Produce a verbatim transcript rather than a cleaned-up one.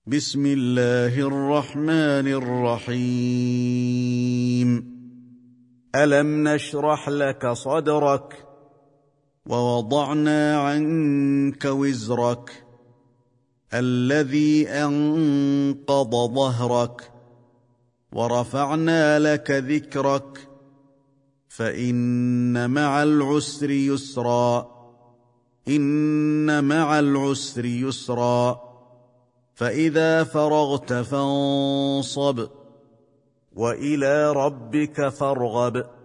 بسم الله الرحمن الرحيم ألم نشرح لك صدرك ووضعنا عنك وزرك الذي أنقض ظهرك ورفعنا لك ذكرك فإن مع العسر يسرا إن مع العسر يسرا فإذا فرغت فانصب وإلى ربك فارغب